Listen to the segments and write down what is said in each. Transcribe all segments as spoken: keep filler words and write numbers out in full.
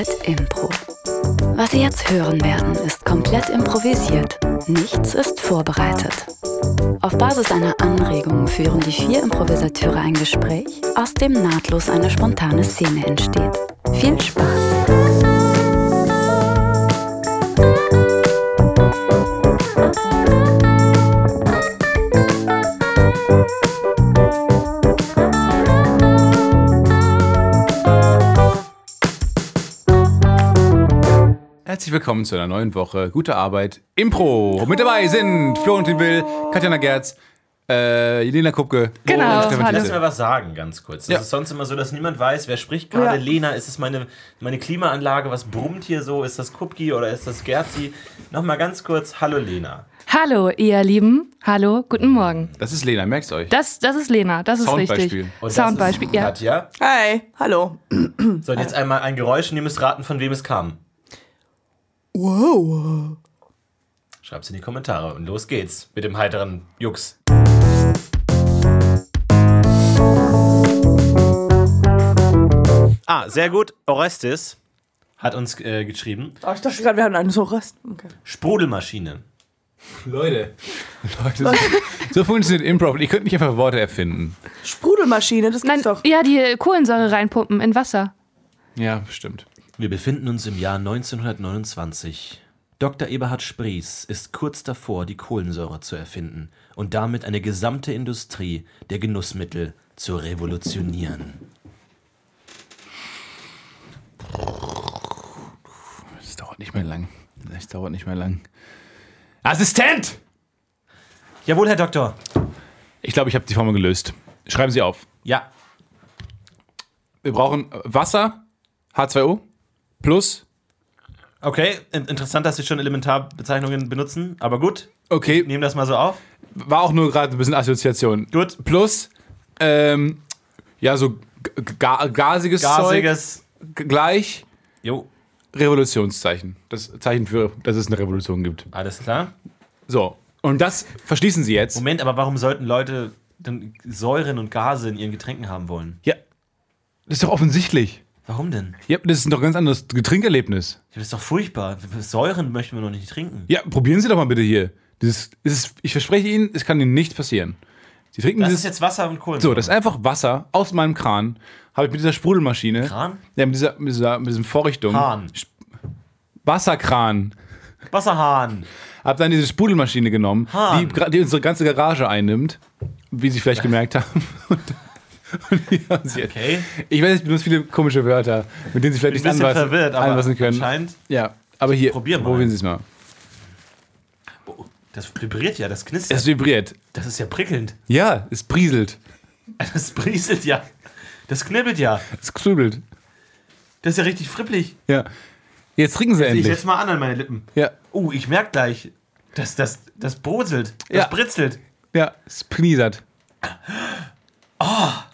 Arbeit Impro. Was Sie jetzt hören werden, ist komplett improvisiert. Nichts ist vorbereitet. Auf Basis einer Anregung führen die vier Improvisateure ein Gespräch, aus dem nahtlos eine spontane Szene entsteht. Viel Spaß! Herzlich willkommen zu einer neuen Woche Gute Arbeit Impro. Mit dabei sind Florentin Will, Katjana Gerz, äh, Jelena Kupke. Genau. Und Lass mir was sagen, ganz kurz. Das ja. ist sonst immer so, dass niemand weiß, wer spricht gerade. Ja. Lena, ist es meine, meine Klimaanlage? Was brummt hier so? Ist das Kupki oder ist das Gerzi? Nochmal ganz kurz. Hallo Lena. Hallo, ihr Lieben. Hallo, guten Morgen. Das ist Lena, merkt's euch. Das, das ist Lena, das ist richtig. Und Soundbeispiel, das ist Katja. Hi, hallo. So, und jetzt einmal ein Geräusch und ihr müsst raten, von wem es kam. Wow. Schreibt's in die Kommentare und los geht's mit dem heiteren Jux. Ah, sehr gut. Orestes hat uns äh, geschrieben. Oh, ich dachte gerade, wir hatten einen so Rest. Okay. Sprudelmaschine. Leute, Leute, so, so funktioniert Improv. Ihr könnt nicht einfach Worte erfinden. Sprudelmaschine, das gibt's Nein, doch. ja, die Kohlensäure reinpumpen in Wasser. Ja, stimmt. Wir befinden uns im Jahr neunzehnhundertneunundzwanzig. Doktor Eberhard Sprieß ist kurz davor, die Kohlensäure zu erfinden und damit eine gesamte Industrie der Genussmittel zu revolutionieren. Das dauert nicht mehr lang. Das dauert nicht mehr lang. Assistent! Jawohl, Herr Doktor. Ich glaube, ich habe die Formel gelöst. Schreiben Sie auf. Ja. Wir brauchen Wasser, H zwei O, plus. Okay, interessant, dass Sie schon Elementarbezeichnungen benutzen, aber gut. Okay. Nehmen das mal so auf. War auch nur gerade ein bisschen Assoziation. Gut. Plus, ähm, ja, so ga gasiges, Gasiges. Zeug. Gleich. Jo. Revolutionszeichen. Das Zeichen für, dass es eine Revolution gibt. Alles klar. So. Und das verschließen Sie jetzt. Moment, aber warum sollten Leute dann Säuren und Gase in ihren Getränken haben wollen? Ja. Das ist doch offensichtlich. Warum denn? Ja, das ist doch ein ganz anderes Getrinkerlebnis. Ja, das ist doch furchtbar. Säuren möchten wir noch nicht trinken. Ja, probieren Sie doch mal bitte hier. Dieses, dieses, ich verspreche Ihnen, es kann Ihnen nichts passieren. Sie trinken Das dieses, ist jetzt Wasser und Kohlensäure. So, das ist einfach Wasser aus meinem Kran. Habe ich mit dieser Sprudelmaschine. Kran? Ja, mit dieser, mit dieser, mit diesem Vorrichtung. Hahn. Wasserkran. Wasserhahn. Hab dann diese Sprudelmaschine genommen, Hahn. die, die unsere ganze Garage einnimmt, wie Sie vielleicht gemerkt haben. Und, und die haben sie jetzt. Okay. Ich weiß, ich benutze viele komische Wörter, mit denen Sie vielleicht Ich bin nicht ein bisschen anpassen, verwirrt, aber anpassen können. anscheinend. Ja, aber hier, Probieren wir probieren mal. Sie es mal. Oh, das vibriert ja, das knistert. Es vibriert. Das ist ja prickelnd. Ja, es brieselt. Das brieselt ja. Das knibbelt ja. Es krübelt. Das ist ja richtig fripplig. Ja. Jetzt trinken Sie Ich endlich. jetzt mal an an meine Lippen. Ja, Uh, ich merke gleich, dass das, das broselt. Das Ja. britzelt. ja, es kniesert. Das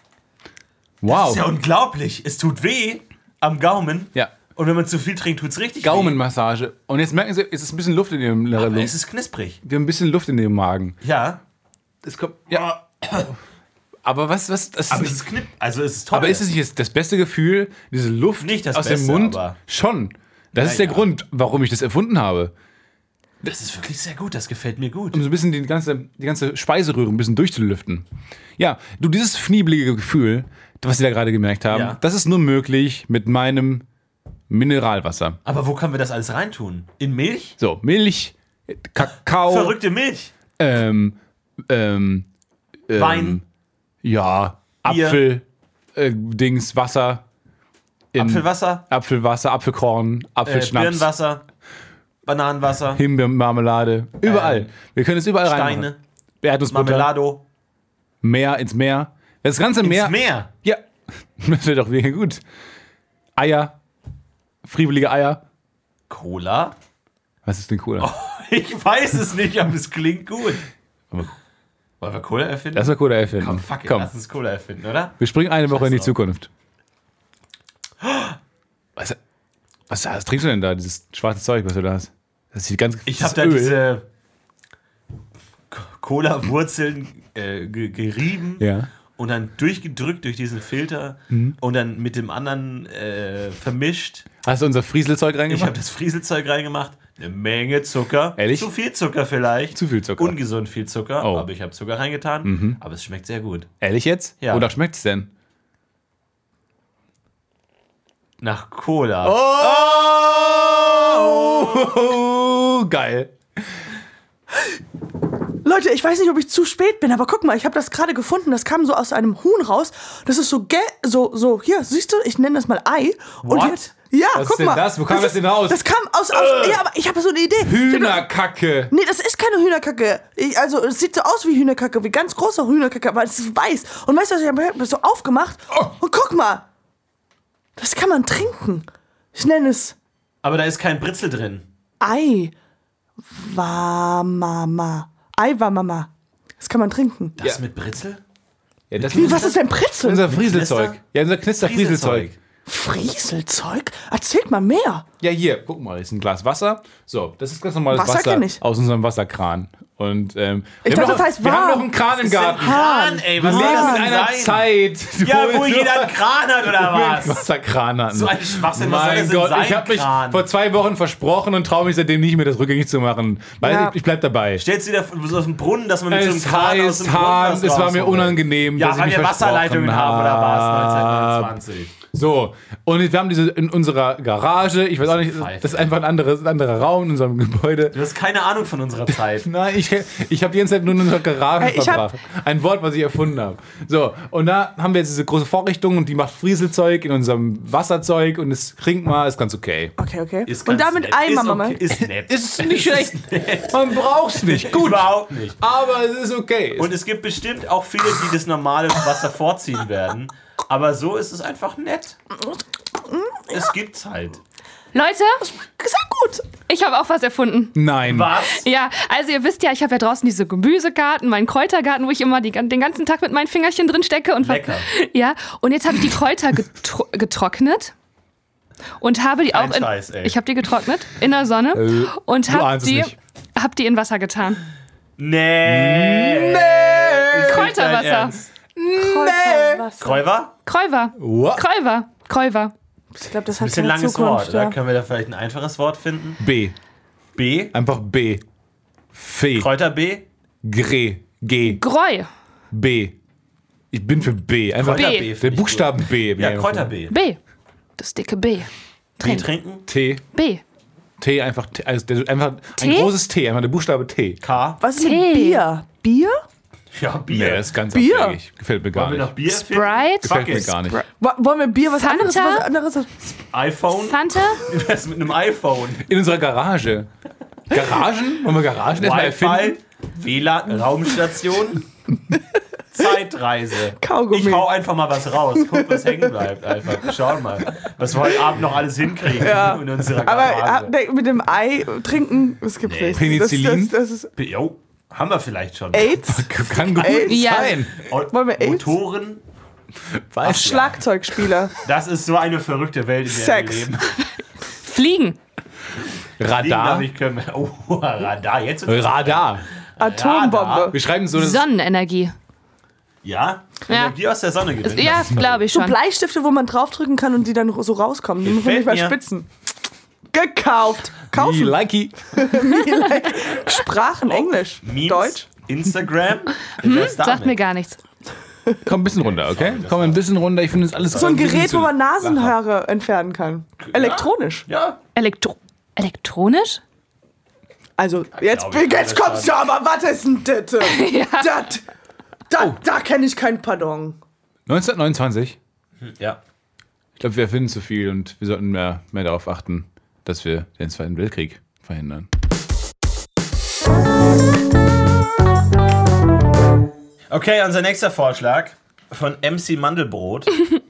Wow. ist ja unglaublich. Es tut weh am Gaumen. Ja. Und wenn man zu viel trinkt, tut es richtig Gaumenmassage. Und jetzt merken Sie, es ist ein bisschen Luft in Ihrem weh. Aber Lunge. es ist knisprig. Wir haben ein bisschen Luft in Ihrem Magen. Ja. Es kommt, ja. Aber was, was, das Aber ist es nicht, ist knipp. Also es ist toll. aber ist es nicht das beste Gefühl, diese Luft Nicht das aus Beste, dem Mund? aber- Schon. Das Ja, ist der ja. Grund, warum ich das erfunden habe. Das ist wirklich sehr gut. Das gefällt mir gut. Um so ein bisschen die ganze, die ganze Speiseröhre ein bisschen durchzulüften. Ja, du, dieses fniebelige Gefühl, was Sie da gerade gemerkt haben, Ja. das ist nur möglich mit meinem Mineralwasser. Aber wo können wir das alles reintun? In Milch? So, Milch, Kakao, Verrückte Milch. ähm, ähm, ähm, Wein. Ja, Bier. Apfel, äh, Dings, Wasser. in- Apfelwasser. Apfelwasser, Apfelkorn, Äh, Apfelschnaps, Birnenwasser. Bananenwasser. Himbeermarmelade, überall. Ähm, Wir können es überall Steine. reinmachen. Erdnussbutter, Marmelado. Meer ins Meer. Das ganze Meer. Ins Meer. Ja, das wäre doch mega gut. Eier, friebelige Eier. Cola? Was ist denn Cola? Ich weiß es nicht, aber es klingt gut. Aber- Wollen wir Cola erfinden? Lass mal Cola erfinden. Komm, fuck it, Komm. lass uns Cola erfinden, oder? Wir springen eine Woche in die Scheiß drauf. Zukunft. Was, was, was trinkst du denn da? Dieses schwarze Zeug, was du da hast? Das ist ganz Ich das habe da Öl. diese Cola-Wurzeln äh, ge- gerieben Ja. und dann durchgedrückt durch diesen Filter Mhm. und dann mit dem anderen äh, vermischt. Hast du unser Frieselzeug Ich reingemacht? habe das Frieselzeug reingemacht. Eine Menge Zucker. Ehrlich? Zu viel Zucker vielleicht. Zu viel Zucker. Ungesund viel Zucker. Oh. Aber ich habe Zucker reingetan. Mhm. Aber es schmeckt sehr gut. Ehrlich jetzt? Ja. Wonach schmeckt es denn? Nach Cola. Oh, geil. Leute, ich weiß nicht, ob ich zu spät bin, aber guck mal, ich habe das gerade gefunden. Das kam so aus einem Huhn raus. Das ist so, gel so, so, hier, siehst du, ich nenne das mal Ei. Und What? jetzt, ja, Was guck ist denn mal. das? Wo kam das ist- denn raus? Das kam aus, aus ja, aber ich habe so eine Idee. Ich hab- Hühnerkacke. Nee, das ist keine Hühnerkacke. Ich, also, es sieht so aus wie Hühnerkacke, wie ganz große Hühnerkacke, aber es ist weiß. Und weißt du, was ich habe hab so aufgemacht? Oh. Und guck mal. Das kann man trinken. Ich nenne es Aber da ist kein Britzel drin. Ei. Wamama. Ei-Wamama. Das kann man trinken. Das Ja. mit Britzel? Ja, das Wie, was ist denn Britzel? unser Frieselzeug. Knister? Ja, unser Knister-Frieselzeug. Frieselzeug? Erzählt mal mehr. Ja, hier, guck mal, das ist ein Glas Wasser. So, das ist ganz normales Wasser Wasser kenn ich. aus unserem Wasserkran. Und, ähm, Ich wir haben dachte, noch, das heißt wir haben warm. noch einen Kran im Garten. Hahn, ey, Wir was soll leben das in denn einer sein? Zeit, Ja, wo wir jeder einen Kran hat, oder einen was? Wasserkran hatten. So ein Schwachsinn, was soll Mein das denn Gott, sein, ich habe mich Kran? vor zwei Wochen versprochen und traue mich seitdem nicht mehr, das rückgängig zu machen. Weil Ja. ich, ich bleib dabei. Stellst du dir so aus dem Brunnen, dass man mit so einem Es Kran aus dem heißt Brunnen Hahn, was es war mir rausholt? unangenehm, Ja, dass ich weil mich wir Wasserleitungen versprochen haben, oder was? hab. neunzehnhundertneunundzwanzig. So, und wir haben diese in unserer Garage, ich weiß auch nicht, Pfeife. das ist einfach ein, anderes, ein anderer Raum in unserem Gebäude. Du hast keine Ahnung von unserer Zeit. Nein, ich, ich habe die ganze Zeit nur in unserer Garage Ey, ich hab- verbracht. Ein Wort, was ich erfunden habe. So, und da haben wir jetzt diese große Vorrichtung und die macht Frieselzeug in unserem Wasserzeug und es klingt mal, ist ganz okay. Okay, okay. Ist Und ganz damit nett. Ei, Ist Mama. okay. Ist nett. Ist nicht schlecht. Man braucht's nicht. Gut. Überhaupt nicht. Aber es ist okay. Und es gibt bestimmt auch viele, die das normale Wasser vorziehen werden. Aber so ist es einfach nett. Es gibt's halt. Leute, Sehr gut. ich habe auch was erfunden. Nein. Was? Ja, also ihr wisst ja, ich habe ja draußen diese Gemüsegarten, meinen Kräutergarten, wo ich immer die, den ganzen Tag mit meinen Fingerchen drin stecke. Und Lecker. Ja, und jetzt habe ich die Kräuter getro getrocknet und habe die Kein auch in, Scheiß, ey. ich habe die getrocknet in der Sonne Äh, und du habe ahnst es die, nicht. hab die in Wasser getan. Nee. Nee. Kräuterwasser. Kräuterwasser. Kräuver? Kräuver. What? Kräuver. Kräuver. Ich glaube, das hat Bisschen keine langes Zukunft. Wort. Oder Ja. können wir da vielleicht ein einfaches Wort finden? B. B. Einfach B. Fee. Kräuter B. Gre. G. Gräu. B. Ich bin für B. Einfach Kräuter B. B. der find ich Buchstaben B. gut. Ja, Kräuter B. B. Das dicke B. B Trink. trinken. T. B. T einfach, T, also der- einfach ein T? großes T, einfach der Buchstabe T. K. Was ist mit Tee. Bier? Bier? Ja, Bier. Nee, das ist ganz Bier. abwegig. Gefällt mir gar Wollen wir noch nicht. Bier finden? Sprite. Gefällt Fuck mir it. gar nicht. Wo- Wollen wir Bier was Fanta? anderes? Was anderes? iPhone. Fanta. Was mit einem iPhone? In unserer Garage. Garagen? Wollen wir Garagen erstmal Wi-Fi. erfinden? W L A N. Raumstation. Zeitreise. Kaugummi. Ich hau einfach mal was raus. Guck, was hängen bleibt. Einfach. Schau mal, was wir heute Abend noch alles hinkriegen Ja. in unserer Aber Garage. ah, ne, mit dem Ei trinken, das gibt's Nee. nicht. Penicillin? Das, das, das ist Jo, haben wir vielleicht schon. AIDS. Kann gut AIDS? Ja. sein. Wollen wir AIDS? Motoren. Weiß Schlagzeugspieler. Das ist so eine verrückte Welt, in der Sex. wir leben. Fliegen. Fliegen, Radar. glaub ich, können wir. Oh, Radar. Jetzt wird's- Radar. Atombombe. Wir schreiben so, dass Sonnenenergie. Ja? Ja. Energie aus der Sonne gewinnen. Ja, glaube ich So schon. Bleistifte, wo man draufdrücken kann und die dann so rauskommen. Die muss man nicht mal Gefällt mir. spitzen. Gekauft. wie Kaufen. likey. Sprachen, Englisch, Memes, Deutsch. Instagram. Was damit? Sagt mir gar nichts. Komm ein bisschen runter, okay? Komm ein bisschen runter. Ich finde das alles So ein bisschen Gerät, zu wo man lachhaft. Nasenhaare entfernen kann. Elektronisch. Ja. Elektro Elektronisch? Also, jetzt, glaub, ich jetzt kann kommt's das ja, aber was ist denn das? Das, da, da kenne ich kein Pardon. neunzehnhundertneunundzwanzig. Ja. Ich glaube, wir erfinden zu viel und wir sollten mehr, mehr darauf achten, dass wir den Zweiten Weltkrieg verhindern. Okay, unser nächster Vorschlag von M C Mandelbrot.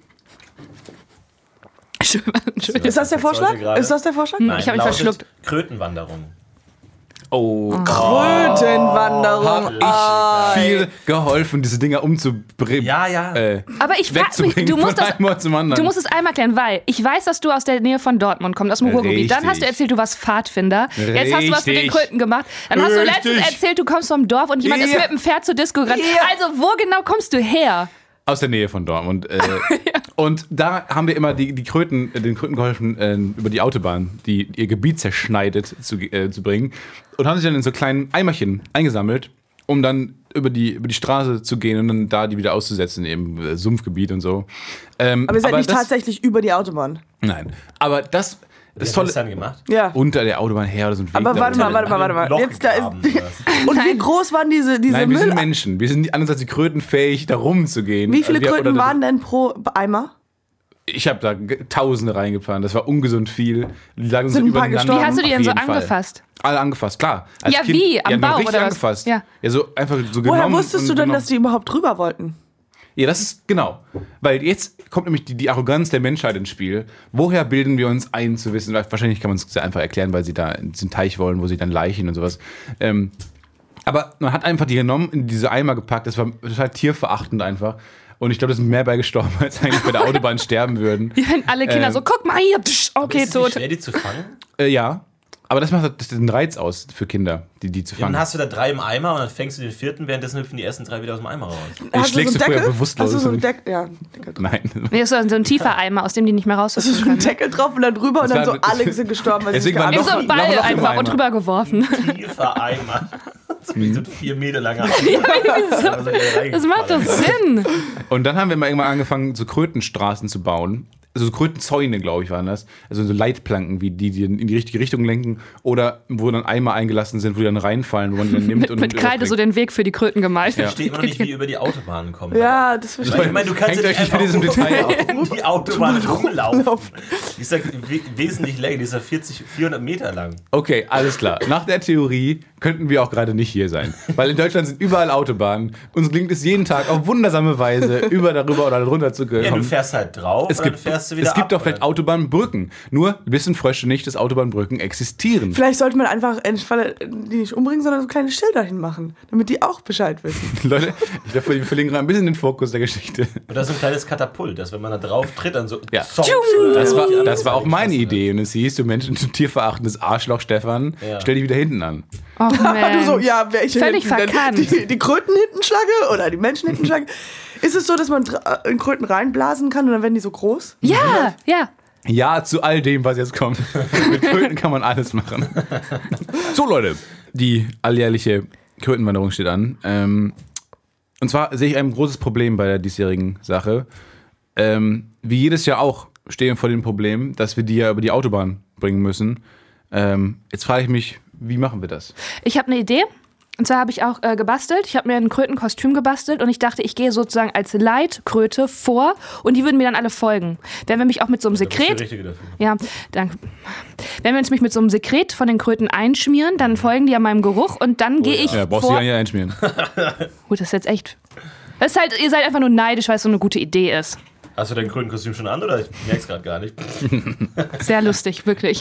Ist das der Vorschlag? heute gerade? Ist das der Vorschlag? Nein, Ich hab mich lautet verschluckt. Krötenwanderung. Oh, Krötenwanderung. hab ich viel geholfen, diese Dinger umzubringen. Ja, ja. Äh, Aber ich frage mich, wegzubringen du musst von das. einem Ort zum anderen. Du musst es einmal klären, weil ich weiß, dass du aus der Nähe von Dortmund kommst, aus dem Ruhrgebiet. Dann Richtig. hast du erzählt, du warst Pfadfinder. Jetzt hast du was mit den Richtig. Kröten gemacht. Dann hast du letztens Richtig. erzählt, du kommst vom Dorf und jemand ist Ja. mit dem Pferd zur Disco gerannt. Ja. Also wo genau kommst du her? Aus der Nähe von Dortmund. Äh, ja. Und da haben wir immer die, die Kröten, den Kröten geholfen, äh, über die Autobahn, die ihr Gebiet zerschneidet, zu, äh, zu bringen. Und haben sich dann in so kleinen Eimerchen eingesammelt, um dann über die, über die Straße zu gehen und dann da die wieder auszusetzen, im äh, Sumpfgebiet und so. Ähm, aber ihr seid aber nicht das, tatsächlich über die Autobahn. Nein. Aber das, das Was Tolle. hast du dann gemacht? Ja. Unter der Autobahn her oder so ein Weg. Aber warte mal, warte mal, warte mal. Loch Jetzt, da ist, gegraben, oder was? und wie groß waren diese, diese Nein, wir Müll? sind Menschen. Wir sind nicht anders als die Kröten fähig, da rumzugehen. Wie viele wir, Kröten oder- waren denn pro Eimer? Ich habe da g- Tausende reingefahren. Das war ungesund viel. Die lagen Sind so ein paar übereinander. gestorben? Wie hast du die Auf denn so jeden Fall. angefasst? Alle angefasst, klar. Als Ja, Kind, wie? Am ja, Bauch richtig oder was? angefasst. Ja. ja, so einfach so Woher genommen. wusstest und du denn, genommen. dass die überhaupt drüber wollten? Ja, das ist genau. Weil jetzt kommt nämlich die, die Arroganz der Menschheit ins Spiel. Woher bilden wir uns ein zu wissen? Wahrscheinlich kann man es sehr einfach erklären, weil sie da in diesen Teich wollen, wo sie dann Leichen und sowas. Ähm, aber man hat einfach die genommen, in diese Eimer gepackt. Das war total tierverachtend einfach. Und ich glaube, da sind mehr bei gestorben, als eigentlich bei der Autobahn sterben würden. Ja, wenn alle Kinder Ähm, so, guck mal hier, psch, okay, Ist es nicht tot. schwer, die zu fangen? Äh, ja. Aber das macht das den Reiz aus für Kinder, die, die zu Ja, fangen. dann hast du da drei im Eimer und dann fängst du den vierten, währenddessen hüpfen die ersten drei wieder aus dem Eimer raus. Hast schlägst so du einen vorher Deckel? bewusstlos, Hast du so einen oder? Deckel? Ja, Deckel drauf. Nein. Nee, das ist so ein tiefer Eimer, aus dem die nicht mehr Hast du rausfinden so einen können. Deckel drauf und dann drüber und Das dann so war- alle sind gestorben, weil sie sich Deswegen war Wie geatmet noch- so ein Noch- Ball noch im einfach und Eimer. drüber geworfen. Tiefer Eimer. Wie so ein vier Meter langer Eimer. Das macht doch Sinn. Und dann haben wir mal irgendwann angefangen, so Krötenstraßen zu bauen. Also so Krötenzäune, glaube ich, waren das. Also so Leitplanken, wie die, die in die richtige Richtung lenken. Oder wo dann Eimer eingelassen sind, wo die dann reinfallen, wo man die dann nimmt Mit, und mit Kreide so überbringt. den Weg für die Kröten gemalt. Ja. Ich verstehe immer noch nicht, wie über die Autobahnen kommen. Ja, das verstehe Ich meine, du kannst Hängt ja euch nicht nicht mit einfach diesem Detail um die Autobahn rumlaufen. Laufen. Die ist ja we wesentlich länger, die ist ja vierzig, vierhundert Meter lang. Okay, alles klar. Nach der Theorie könnten wir auch gerade nicht hier sein. Weil in Deutschland sind überall Autobahnen. Uns gelingt es jeden Tag auf wundersame Weise, über, darüber oder darunter zu kommen. Ja, du fährst halt drauf es und gibt, dann fährst du wieder es gibt ab, doch vielleicht oder? Autobahnbrücken. Nur wissen Frösche nicht, dass Autobahnbrücken existieren. Vielleicht sollte man einfach entweder die nicht umbringen, sondern so kleine Schilder hinmachen, damit die auch Bescheid wissen. Leute, ich glaube, wir verlieren gerade ein bisschen den Fokus der Geschichte. Oder so ein kleines Katapult, dass wenn man da drauf tritt, dann so... Ja. Zong. Das war, Die andere das war auch Seite meine geschossen Idee. Und es hieß, du Menschen, du tierverachtendes Arschloch, Stefan, Ja. stell dich wieder hinten an. Och, Du so, man. ja, welche Völlig hinten denn? verkannt. Die, die Krötenhintenschlange oder die Menschenhintenschlange? Ist es so, dass man dr- in Kröten reinblasen kann und dann werden die so groß? Ja, ja. Ja, zu all dem, was jetzt kommt. Mit Kröten kann man alles machen. So, Leute, die alljährliche Krötenwanderung steht an. Ähm, und zwar sehe ich ein großes Problem bei der diesjährigen Sache. Ähm, wie jedes Jahr auch stehen wir vor dem Problem, dass wir die ja über die Autobahn bringen müssen. Ähm, jetzt frage ich mich, wie machen wir das? Ich habe eine Idee. Und zwar habe ich auch äh, gebastelt. Ich habe mir ein Krötenkostüm gebastelt und ich dachte, ich gehe sozusagen als Leitkröte vor und die würden mir dann alle folgen. Wenn wir mich auch mit so einem Das ist der Sekret, Richtige dafür. ja, danke. Wenn wir uns mich mit so einem Sekret von den Kröten einschmieren, dann folgen die ja meinem Geruch und dann gehe ich Ja, brauchst du vor. ja nicht einschmieren. Gut, das ist jetzt echt. Das ist halt, ihr seid einfach nur neidisch, weil es so eine gute Idee ist. Hast du dein grünen Kostüm schon an oder? Ich merk's gerade gar nicht. Sehr lustig, wirklich.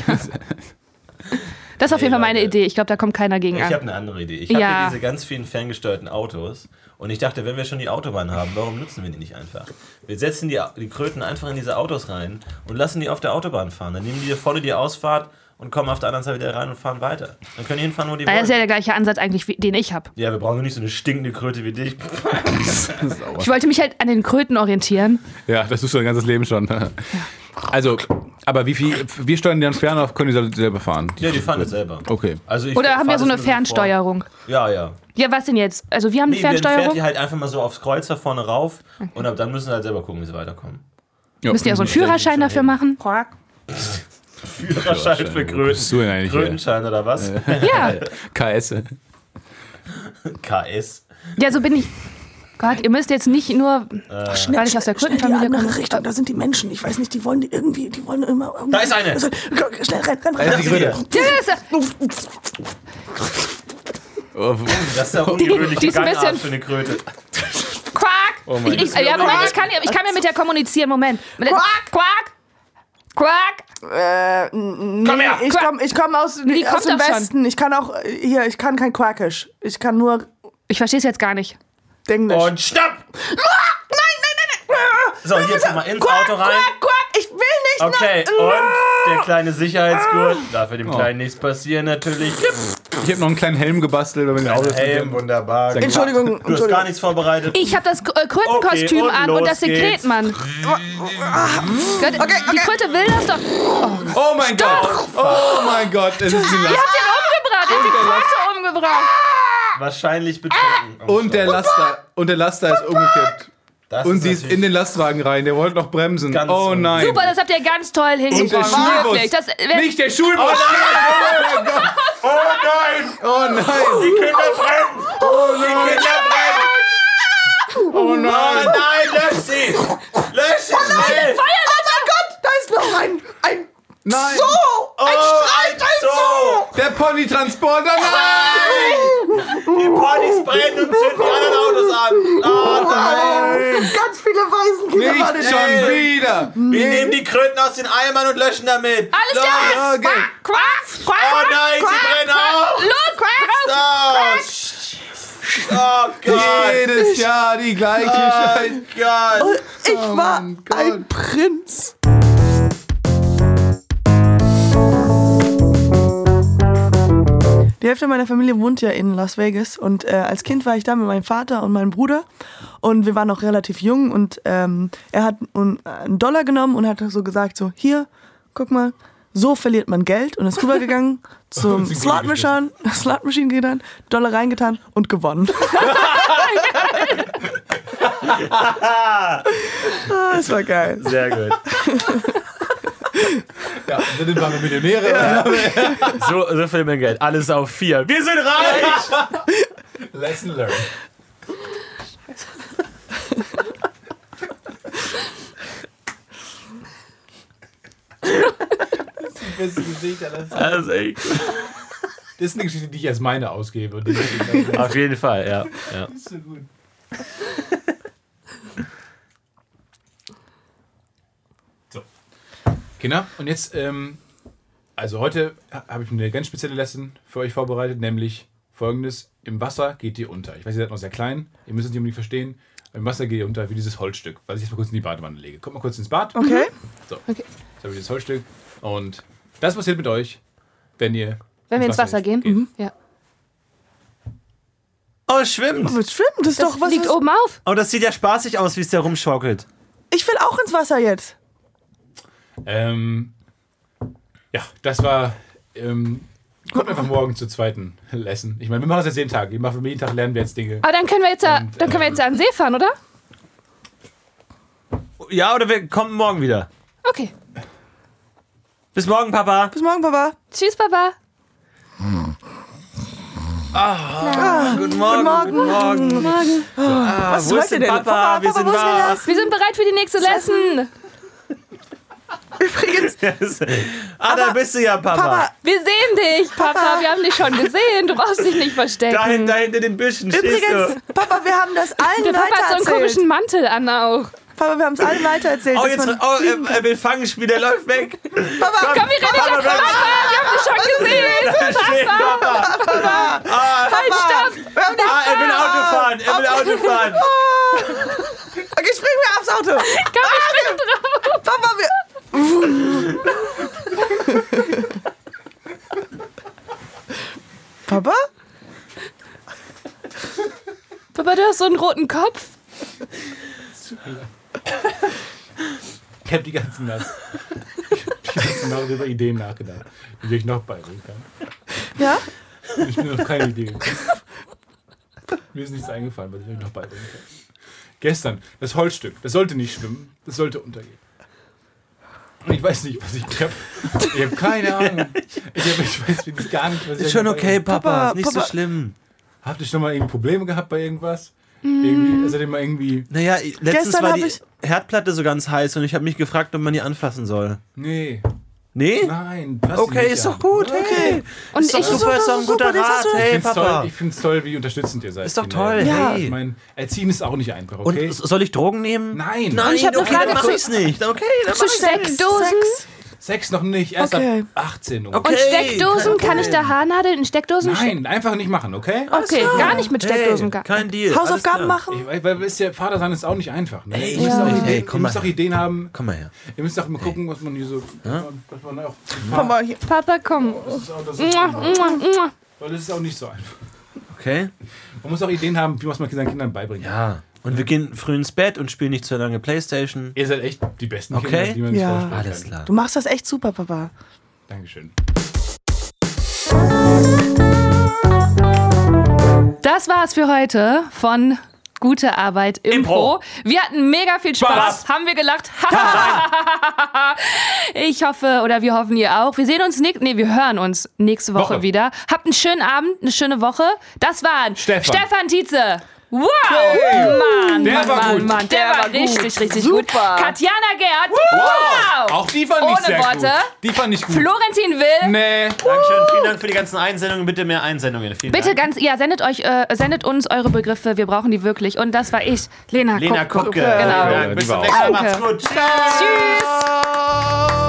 Das ist auf jeden Fall meine Leute. Idee. Ich glaube, da kommt keiner gegen Ich an. habe eine andere Idee. Ich habe Ja. ja diese ganz vielen ferngesteuerten Autos und ich dachte, wenn wir schon die Autobahn haben, warum nutzen wir die nicht einfach? Wir setzen die, die Kröten einfach in diese Autos rein und lassen die auf der Autobahn fahren. Dann nehmen die voll die Ausfahrt und kommen auf der anderen Seite wieder rein und fahren weiter. Dann können die hinfahren, wo die Das ist ja wollen. der gleiche Ansatz eigentlich, wie, den ich habe. Ja, wir brauchen nur nicht so eine stinkende Kröte wie dich. Ich wollte mich halt an den Kröten orientieren. Ja, das tust du dein ganzes Leben schon. Also, aber wie viel, wir steuern die dann fern auf, können die selber fahren? Ja, die fahren das selber. Okay. Also ich Oder haben fahr wir so das eine nur vor. Fernsteuerung? Ja, ja. Ja, was denn jetzt? Also wir haben Nee, eine wir fährt Fernsteuerung. die halt einfach mal so aufs Kreuz da vorne rauf und ab dann müssen sie halt selber gucken, wie sie weiterkommen. Ja. Müsst ihr auch so einen stell dich Führerschein schon dafür hin. machen? Quack. Führerschein für Wo bist du denn Kröten. eigentlich her? Krötenschein oder was? Ja. K S. K S. Ja, so bin ich. Gott, ihr müsst jetzt nicht nur, Schnell, weil ich aus der schnell die Krötenfamilie andere komme. Richtung, da sind die Menschen. Ich weiß nicht, die wollen die irgendwie, die wollen immer. irgendwie- Da ist eine. Also, schnell, renn, renn, renn. ist die Kröte. Ja, das ist- Oh, Das ist ja ungewöhnlich die ist ein Gangart bisschen- für eine Kröte. Quack! Oh mein ich, ich, ja, Moment, ich kann, ja, ich kann ja mit der kommunizieren. Moment. Quack! Quack! Quack! Äh, nee, Komm her! ich komme ich komm aus, Die aus kommt dem doch schon. Westen. Ich kann auch, äh, hier, ich kann kein Quackisch. Ich kann nur Ich verstehe es jetzt gar nicht. Englisch. Und stopp! nein, nein, nein, nein! So, hier jetzt mal ins Quack, Auto rein. Quack, quack, ich will nicht. Okay, na, und der kleine Sicherheitsgurt. Darf Oh. dem Kleinen nichts passieren natürlich. Ich habe noch einen kleinen Helm gebastelt. Wenn wir Autos Helm, wunderbar. Danke. Entschuldigung, Du hast Entschuldigung. gar nichts vorbereitet. Ich habe das äh, Krötenkostüm Okay, und an und los das geht's. Sekretmann. Gott, Die Kröte will das doch. Oh mein Gott! Oh mein Gott! Es ist ein Ihr habt ihn umgebracht. Ihr habt die Kröte umgebracht. Wahrscheinlich betrunken. Und der Laster, und der Laster ist umgekippt. Das Und sie ist natürlich in den Lastwagen rein. Der wollte noch bremsen. Ganz Oh nein. Super, das habt ihr ganz toll Und der hingebracht. Schulbus. Wirklich. Das, wenn, Nicht der Schulbus. Oh nein! Oh nein! Oh nein. Die Kinder brennen! Oh Die nein. Kinder brennen! Oh Oh nein. nein, lösch sie! Lösch sie schnell! Oh mein Gott, da ist noch ein, ein Nein. Zoo! Oh, Ein Streit, ein Zoo! Der Ponytransporter. Nein. Die Ponys brennen und zünden die anderen Autos an! Oh nein! Ganz viele Waisenkinder waren in Nicht der schon wieder. Wir nehmen die Kröten aus den Eimern und löschen damit! Alles Los! klar. Okay. Quack, quack, Oh nein, quack, sie brennen quack. auch! Los, drauf. Oh, oh Gott! Jedes Jahr die gleiche Oh Scheiße. Gott! Ich Oh war mein Gott. ein Prinz. Die Hälfte meiner Familie wohnt ja in Las Vegas und äh, als Kind war ich da mit meinem Vater und meinem Bruder und wir waren noch relativ jung und ähm, er hat un- einen Dollar genommen und hat so gesagt, so hier, guck mal, so verliert man Geld und ist rübergegangen zum sind Slot Gute Machine, Slot Machine getan, Dollar reingetan und gewonnen. Ah, das war geil. Sehr gut. Ja, dann waren wir Millionäre. So, so viel mehr Geld. Alles auf vier. Wir sind reich! Lesson learned. Das ist die beste Geschichte aller Zeiten. Also, ey. Das ist eine Geschichte, die ich als meine ausgebe. Und die ist Auf jeden Fall, ja. ja. so gut. So. Kinder, und jetzt, ähm, also heute habe ich eine ganz spezielle Lesson für euch vorbereitet, nämlich folgendes: Im Wasser geht ihr unter. Ich weiß, ihr seid noch sehr klein, ihr müsst es nicht unbedingt verstehen. Im Wasser geht ihr unter wie dieses Holzstück, was ich jetzt mal kurz in die Badewanne lege. Kommt mal kurz ins Bad. Okay. So, Okay. jetzt habe ich das Holzstück. Und das passiert mit euch, wenn ihr Wenn wir ins Wasser gehen. geht. Mhm. Ja. Oh, es schwimmt. Mit Schwimmen, das ist Das doch was. liegt was- oben auf. Oh, das sieht ja spaßig aus, wie es da rumschaukelt. Ich will auch ins Wasser jetzt. Ähm, ja, das war. Ähm, kommt einfach morgen zur zweiten Lesson. Ich meine, wir machen das jetzt jeden Tag. Wir machen jeden Tag lernen wir jetzt Dinge. Aber dann können wir jetzt, ja, Und, dann können wir jetzt ja an den See fahren, oder? Ja, oder wir kommen morgen wieder. Okay. Bis morgen, Papa. Bis morgen, Papa. Tschüss, Papa. Guten Morgen. Guten Morgen. Ah, Was wo wollt ist ihr denn denn? Papa? Papa, Wir Papa, sind wo ist denn da. das? Wir sind bereit für die nächste Lesson. Übrigens, Ah, da bist du ja, Papa. Papa, Wir sehen dich, Papa. Papa. Wir haben dich schon gesehen. Du brauchst dich nicht verstecken. Da, hin- da hinter den Büschen stehst übrigens, du. Papa, wir haben das allen Der Papa hat so einen weitererzählt. komischen Mantel an auch. Papa, wir haben es allen weitererzählt. Oh, dass jetzt, man- oh, er, er will Fangenspiel, der läuft weg. Papa, Komm, wir rennen Papa, jetzt. Papa, wir haben dich schon gesehen. Da steht Papa. Papa, Ah, Halt, stopp. wir haben ah, er will Auto fahren. Er will Auto fahren. Okay, springen wir aufs Auto. Komm, wir springen drauf. Papa, wir... Papa? Papa, du hast so einen roten Kopf. Ich habe die ganze Nacht, die ganze Nacht über Ideen nachgedacht, die ich noch beibringen kann. Ja? Ich bin auf keine Idee gekommen. Mir ist nichts eingefallen, was ich euch noch beibringen kann. Gestern, das Holzstück, das sollte nicht schwimmen, das sollte untergehen. Und ich weiß nicht, was ich habe. Ich habe keine Ahnung. Ich, hab, ich weiß wirklich gar nicht, was ich Ist schon hab- okay, Papa. Papa, Ist nicht Papa. so schlimm. Habt ihr schon mal irgendwie Probleme gehabt bei irgendwas? Irgendwie, seid ihr mal irgendwie. Naja, letztens Gestern war hab die ich- Herdplatte so ganz heiß und ich habe mich gefragt, ob man die anfassen soll. Nee. Nee? Nein. fass Okay, die nicht ist doch an. gut. Okay. Und Ist doch ich, super, ist doch ein super, guter das hast Rat. du- Ich Hey, find's toll, Papa. ich find's toll, wie unterstützend ihr seid. Ist doch Kinder. toll, Ja. hey. Ich meine, Erziehen ist auch nicht einfach, Und okay? soll ich Drogen nehmen? Nein. Nein, ich hab ne okay, Frage dann mach zu- ich's nicht. Okay, dann zu mach ich's nicht. Steckdosen. Sex noch nicht, erst Okay. ab achtzehn ungefähr. Okay. Und Steckdosen, kein kann ich da Haarnadeln in Steckdosen stecken? Nein, einfach nicht machen, okay? Okay, gar nicht mit Steckdosen. Hey, gar- kein Deal. Hausaufgaben Alles klar. machen? Ich, weil, weil wisst ihr, Vater sein ist auch nicht einfach. Ne? Ey, ihr müsst ja. auch, Hey, Ideen, komm ihr müsst mal auch Ideen haben. Komm mal her. Ihr müsst auch immer gucken, was man hier so. Was man auch. Papa, hier. Papa, komm. Das ist auch das Mua, mua, mua. Weil das ist auch nicht so einfach. Okay. Man muss auch Ideen haben, wie man es seinen Kindern beibringen kann. Ja. Und wir gehen früh ins Bett und spielen nicht zu lange Playstation. Ihr seid echt die besten Okay. Kinder, die man sich Ja. vorstellen kann. Alles klar. Du machst das echt super, Papa. Dankeschön. Das war's für heute von Gute Arbeit Impro. Impro. Wir hatten mega viel Spaß. Spaß. Haben wir gelacht? Ich hoffe, oder wir hoffen ihr auch. Wir sehen uns nächste, nee, wir hören uns nächste Woche, Woche. wieder. Habt einen schönen Abend, eine schöne Woche. Das waren Stefan. Stefan Tietze. Wow! Hey. Mann, Der Mann, war Mann, gut. Mann, der, Der war war gut. richtig, richtig Super. gut. Katjana Gerd. Wow! Auch die fand ich Ohne sehr Worte. gut. Die fand ich gut. Florentin Will. Nee. Dankeschön, vielen Dank für die ganzen Einsendungen. Bitte mehr Einsendungen. Vielen Bitte Dank. ganz, ja, sendet euch, äh, sendet uns eure Begriffe. Wir brauchen die wirklich. Und das war ich, Lena, Lena Kuck- Kupke. Genau. Ja, die bis war zum nächsten Mal. auch- Macht's gut. Tschüss.